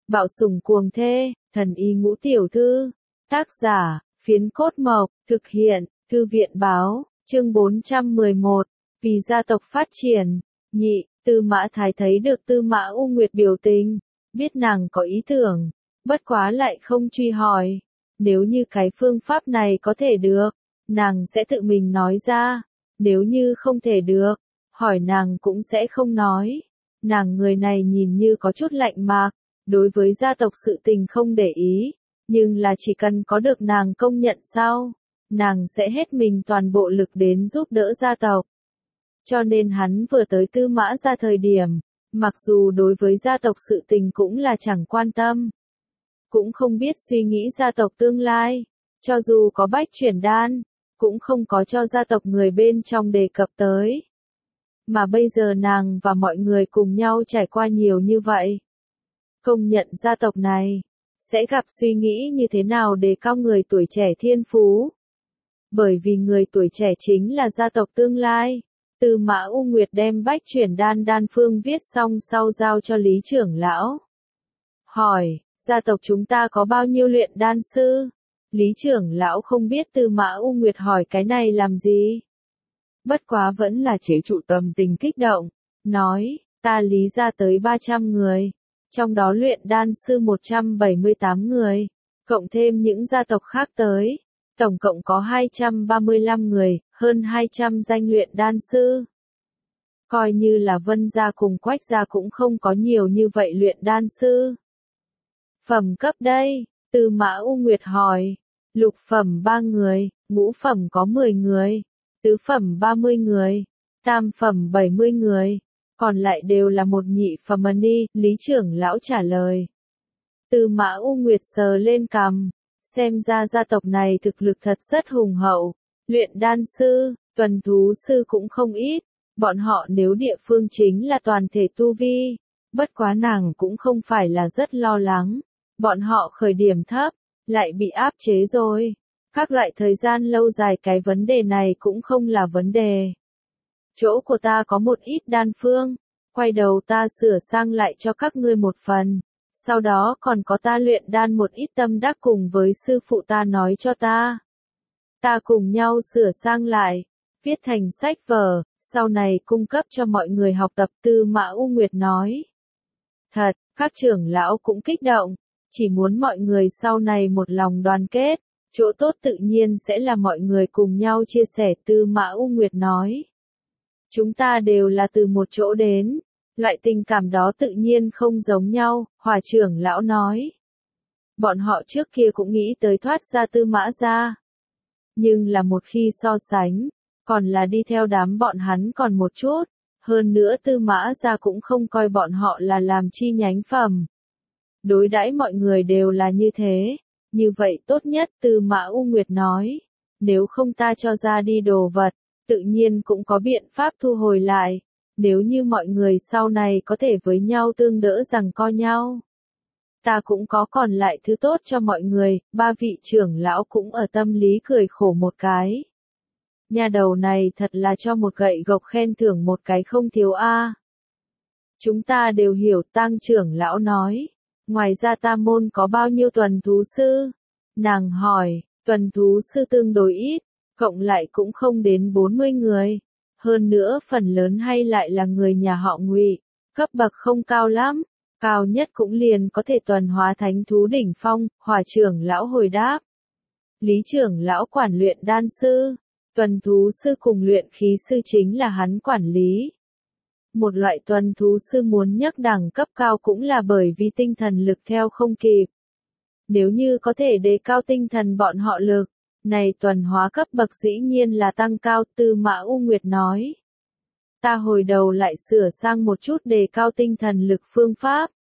Bạo sủng cuồng thê, thần y ngũ tiểu thư. Tác giả, Phiến Cốt Mộc, thực hiện, Thư viện báo, chương 411, vì gia tộc phát triển. Nhị, Tư Mã Thái thấy được Tư Mã U Nguyệt biểu tình, biết nàng có ý tưởng, bất quá lại không truy hỏi. Nếu như cái phương pháp này có thể được, nàng sẽ tự mình nói ra, nếu như không thể được, hỏi nàng cũng sẽ không nói. Nàng người này nhìn như có chút lạnh mạc, đối với gia tộc sự tình không để ý, nhưng là chỉ cần có được nàng công nhận sau, nàng sẽ hết mình toàn bộ lực đến giúp đỡ gia tộc. Cho nên hắn vừa tới Tư Mã ra thời điểm, mặc dù đối với gia tộc sự tình cũng là chẳng quan tâm, cũng không biết suy nghĩ gia tộc tương lai, cho dù có bách chuyển đan, cũng không có cho gia tộc người bên trong đề cập tới. Mà bây giờ nàng và mọi người cùng nhau trải qua nhiều như vậy. Công nhận gia tộc này, sẽ gặp suy nghĩ như thế nào để cao người tuổi trẻ thiên phú. Bởi vì người tuổi trẻ chính là gia tộc tương lai. Tư Mã U Nguyệt đem bách chuyển đan đan phương viết xong sau giao cho Lý trưởng lão. Hỏi, gia tộc chúng ta có bao nhiêu luyện đan sư? Lý trưởng lão không biết Tư Mã U Nguyệt hỏi cái này làm gì. Bất quá vẫn là chế trụ tâm tình kích động, nói, ta Lý ra tới 300 người, trong đó luyện đan sư 178 người, cộng thêm những gia tộc khác tới, tổng cộng có 235 người, hơn 200 danh luyện đan sư. Coi như là Vân gia cùng Quách gia cũng không có nhiều như vậy luyện đan sư. Phẩm cấp đây, Tư Mã U Nguyệt hỏi, lục phẩm 3 người, ngũ phẩm có 10 người, tứ phẩm 30 người, tam phẩm 70 người, còn lại đều là một nhị phẩm ni, Lý trưởng lão trả lời. Tư Mã U Nguyệt sờ lên cằm, xem ra gia tộc này thực lực thật rất hùng hậu, luyện đan sư, tuần thú sư cũng không ít, bọn họ nếu địa phương chính là toàn thể tu vi, bất quá nàng cũng không phải là rất lo lắng, bọn họ khởi điểm thấp, lại bị áp chế rồi. Các loại thời gian lâu dài cái vấn đề này cũng không là vấn đề. Chỗ của ta có một ít đan phương, quay đầu ta sửa sang lại cho các ngươi một phần, sau đó còn có ta luyện đan một ít tâm đắc cùng với sư phụ ta nói cho ta. Ta cùng nhau sửa sang lại, viết thành sách vở, sau này cung cấp cho mọi người học tập. Tư Mã U Nguyệt nói. Thật, các trưởng lão cũng kích động, chỉ muốn mọi người sau này một lòng đoàn kết. Chỗ tốt tự nhiên sẽ là mọi người cùng nhau chia sẻ. Tư Mã U Nguyệt nói. Chúng ta đều là từ một chỗ đến, loại tình cảm đó tự nhiên không giống nhau, Hòa trưởng lão nói. Bọn họ trước kia cũng nghĩ tới thoát ra Tư Mã ra. Nhưng là một khi so sánh, còn là đi theo đám bọn hắn còn một chút, hơn nữa Tư Mã ra cũng không coi bọn họ là làm chi nhánh phẩm. Đối đãi mọi người đều là như thế. Như vậy tốt nhất. Tư Mã U Nguyệt nói, nếu không ta cho ra đi đồ vật, tự nhiên cũng có biện pháp thu hồi lại, nếu như mọi người sau này có thể với nhau tương đỡ rằng co nhau. Ta cũng có còn lại thứ tốt cho mọi người. Ba vị trưởng lão cũng ở tâm lý cười khổ một cái. Nhà đầu này thật là cho một gậy gộc khen thưởng một cái không thiếu a. Chúng ta đều hiểu. Tang trưởng lão nói. Ngoài ra ta môn có bao nhiêu tuần thú sư? Nàng hỏi, tuần thú sư tương đối ít, cộng lại cũng không đến 40 người. Hơn nữa phần lớn hay lại là người nhà họ Ngụy, cấp bậc không cao lắm, cao nhất cũng liền có thể tuần hóa thánh thú đỉnh phong. Hòa trưởng lão hồi đáp. Lý trưởng lão quản luyện đan sư, tuần thú sư cùng luyện khí sư chính là hắn quản lý. Một loại tuần thú sư muốn nhấc đẳng cấp cao cũng là bởi vì tinh thần lực theo không kịp. Nếu như có thể đề cao tinh thần bọn họ lực, này tuần hóa cấp bậc dĩ nhiên là tăng cao. Tư Mã U Nguyệt nói. Ta hồi đầu lại sửa sang một chút đề cao tinh thần lực phương pháp.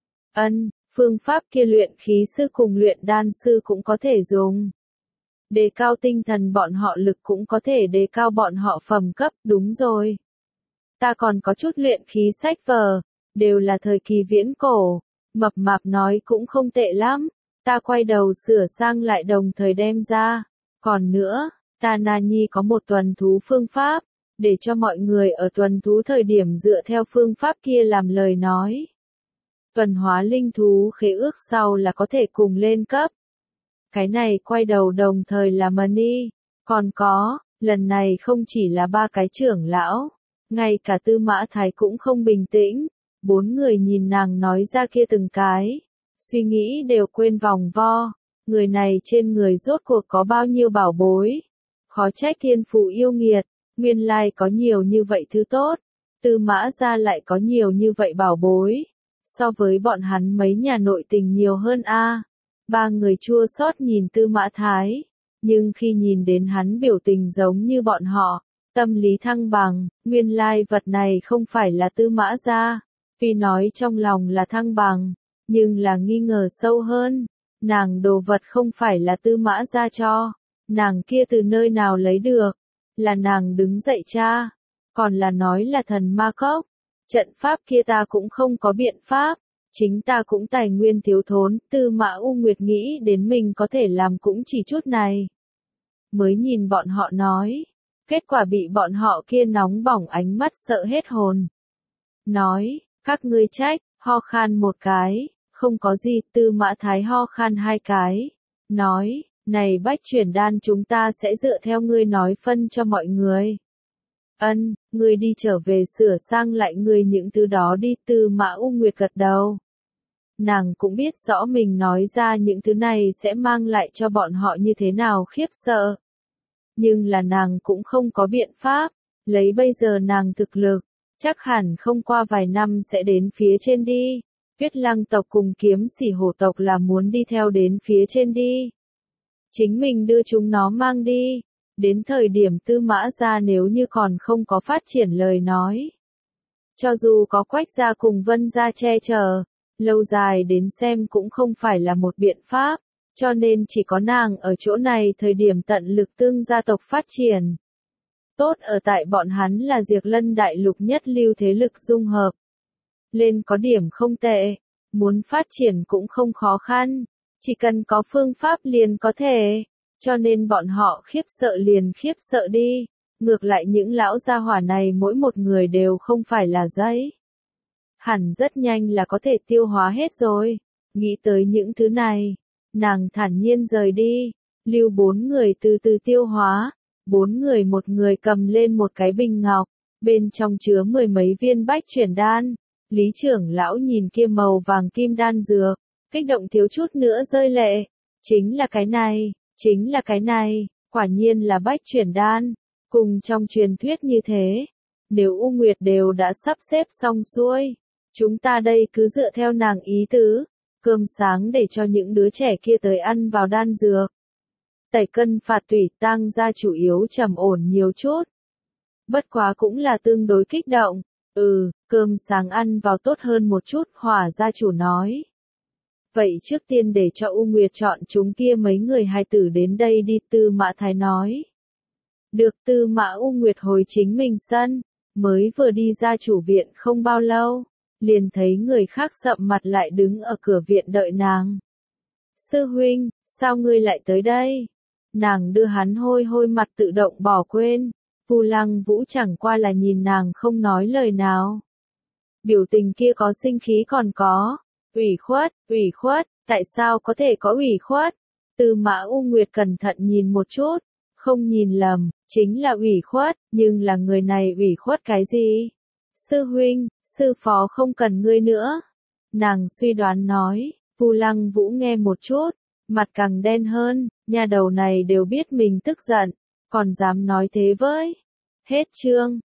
Phương pháp kia luyện khí sư cùng luyện đan sư cũng có thể dùng. Đề cao tinh thần bọn họ lực cũng có thể đề cao bọn họ phẩm cấp. Đúng rồi. Ta còn có chút luyện khí sách vở, đều là thời kỳ viễn cổ. Mập mạp nói cũng không tệ lắm. Ta quay đầu sửa sang lại đồng thời đem ra. Còn nữa, ta Na Nhi có một tuần thú phương pháp, để cho mọi người ở tuần thú thời điểm dựa theo phương pháp kia làm lời nói. Thuần hóa linh thú khế ước sau là có thể cùng lên cấp. Cái này quay đầu đồng thời là Mani, còn có, lần này không chỉ là 3 cái trưởng lão, ngay cả Tư Mã Thái cũng không bình tĩnh, 4 người nhìn nàng nói ra kia từng cái, suy nghĩ đều quên vòng vo, người này trên người rốt cuộc có bao nhiêu bảo bối, khó trách thiên phụ yêu nghiệt, nguyên lai có nhiều như vậy thứ tốt, Tư Mã gia lại có nhiều như vậy bảo bối, so với bọn hắn mấy nhà nội tình nhiều hơn a. 3 người chua xót nhìn Tư Mã Thái, nhưng khi nhìn đến hắn biểu tình giống như bọn họ, tâm lý thăng bằng, nguyên lai vật này không phải là Tư Mã gia, tuy nói trong lòng là thăng bằng, nhưng là nghi ngờ sâu hơn, nàng đồ vật không phải là Tư Mã gia cho, nàng kia từ nơi nào lấy được, là nàng đứng dậy tra, còn là nói là thần ma cốc, trận pháp kia ta cũng không có biện pháp. Chính ta cũng tài nguyên thiếu thốn, Tư Mã U Nguyệt nghĩ đến mình có thể làm cũng chỉ chút này. Mới nhìn bọn họ nói, kết quả bị bọn họ kia nóng bỏng ánh mắt sợ hết hồn. Nói, các ngươi trách, ho khan một cái, không có gì, Tư Mã Thái ho khan 2 cái. Nói, này bách chuyển đan chúng ta sẽ dựa theo ngươi nói phân cho mọi người. Ân, ngươi đi trở về sửa sang lại ngươi những thứ đó đi, Tư Mã U Nguyệt gật đầu. Nàng cũng biết rõ mình nói ra những thứ này sẽ mang lại cho bọn họ như thế nào khiếp sợ. Nhưng là nàng cũng không có biện pháp, lấy bây giờ nàng thực lực, chắc hẳn không qua vài năm sẽ đến phía trên đi. Tuyết Lăng tộc cùng Kiếm Sỉ Hổ tộc là muốn đi theo đến phía trên đi. Chính mình đưa chúng nó mang đi, đến thời điểm Tư Mã gia nếu như còn không có phát triển lời nói. Cho dù có Quách gia cùng Vân gia che chở, lâu dài đến xem cũng không phải là một biện pháp, cho nên chỉ có nàng ở chỗ này thời điểm tận lực tương gia tộc phát triển. Tốt ở tại bọn hắn là Diệt Lân đại lục nhất lưu thế lực dung hợp. Lên có điểm không tệ, muốn phát triển cũng không khó khăn, chỉ cần có phương pháp liền có thể, cho nên bọn họ khiếp sợ đi, ngược lại những lão gia hỏa này mỗi một người đều không phải là giấy. Hẳn rất nhanh là có thể tiêu hóa hết rồi. Nghĩ tới những thứ này, nàng thản nhiên rời đi, lưu 4 người từ từ tiêu hóa, 4 người một người cầm lên một cái bình ngọc, bên trong chứa 10 mấy viên bách chuyển đan. Lý trưởng lão nhìn kia màu vàng kim đan dược, kích động thiếu chút nữa rơi lệ. Chính là cái này, quả nhiên là bách chuyển đan, cùng trong truyền thuyết như thế. Nếu U Nguyệt đều đã sắp xếp xong xuôi, chúng ta đây cứ dựa theo nàng ý tứ, cơm sáng để cho những đứa trẻ kia tới ăn vào đan dược. Tẩy cân phạt tủy tăng ra chủ yếu trầm ổn nhiều chút. Bất quá cũng là tương đối kích động, cơm sáng ăn vào tốt hơn một chút, Hỏa gia chủ nói. Vậy trước tiên để cho U Nguyệt chọn chúng kia mấy người hài tử đến đây đi, Tư Mã Thái nói. Được, Tư Mã U Nguyệt hồi chính mình sân, mới vừa đi ra chủ viện không bao lâu, liền thấy người khác sậm mặt lại đứng ở cửa viện đợi nàng. Sư huynh, sao ngươi lại tới đây? Nàng đưa hắn hôi hôi mặt tự động bỏ quên, Vu Lăng Vũ chẳng qua là nhìn nàng không nói lời nào. Biểu tình kia có sinh khí còn có, ủy khuất, tại sao có thể có ủy khuất? Tư Mã U Nguyệt cẩn thận nhìn một chút, không nhìn lầm, chính là ủy khuất, nhưng là người này ủy khuất cái gì? Sư huynh, sư phó không cần ngươi nữa. Nàng suy đoán nói, Vu Lăng Vũ nghe một chút, mặt càng đen hơn, nhà đầu này đều biết mình tức giận, còn dám nói thế với. Hết chương.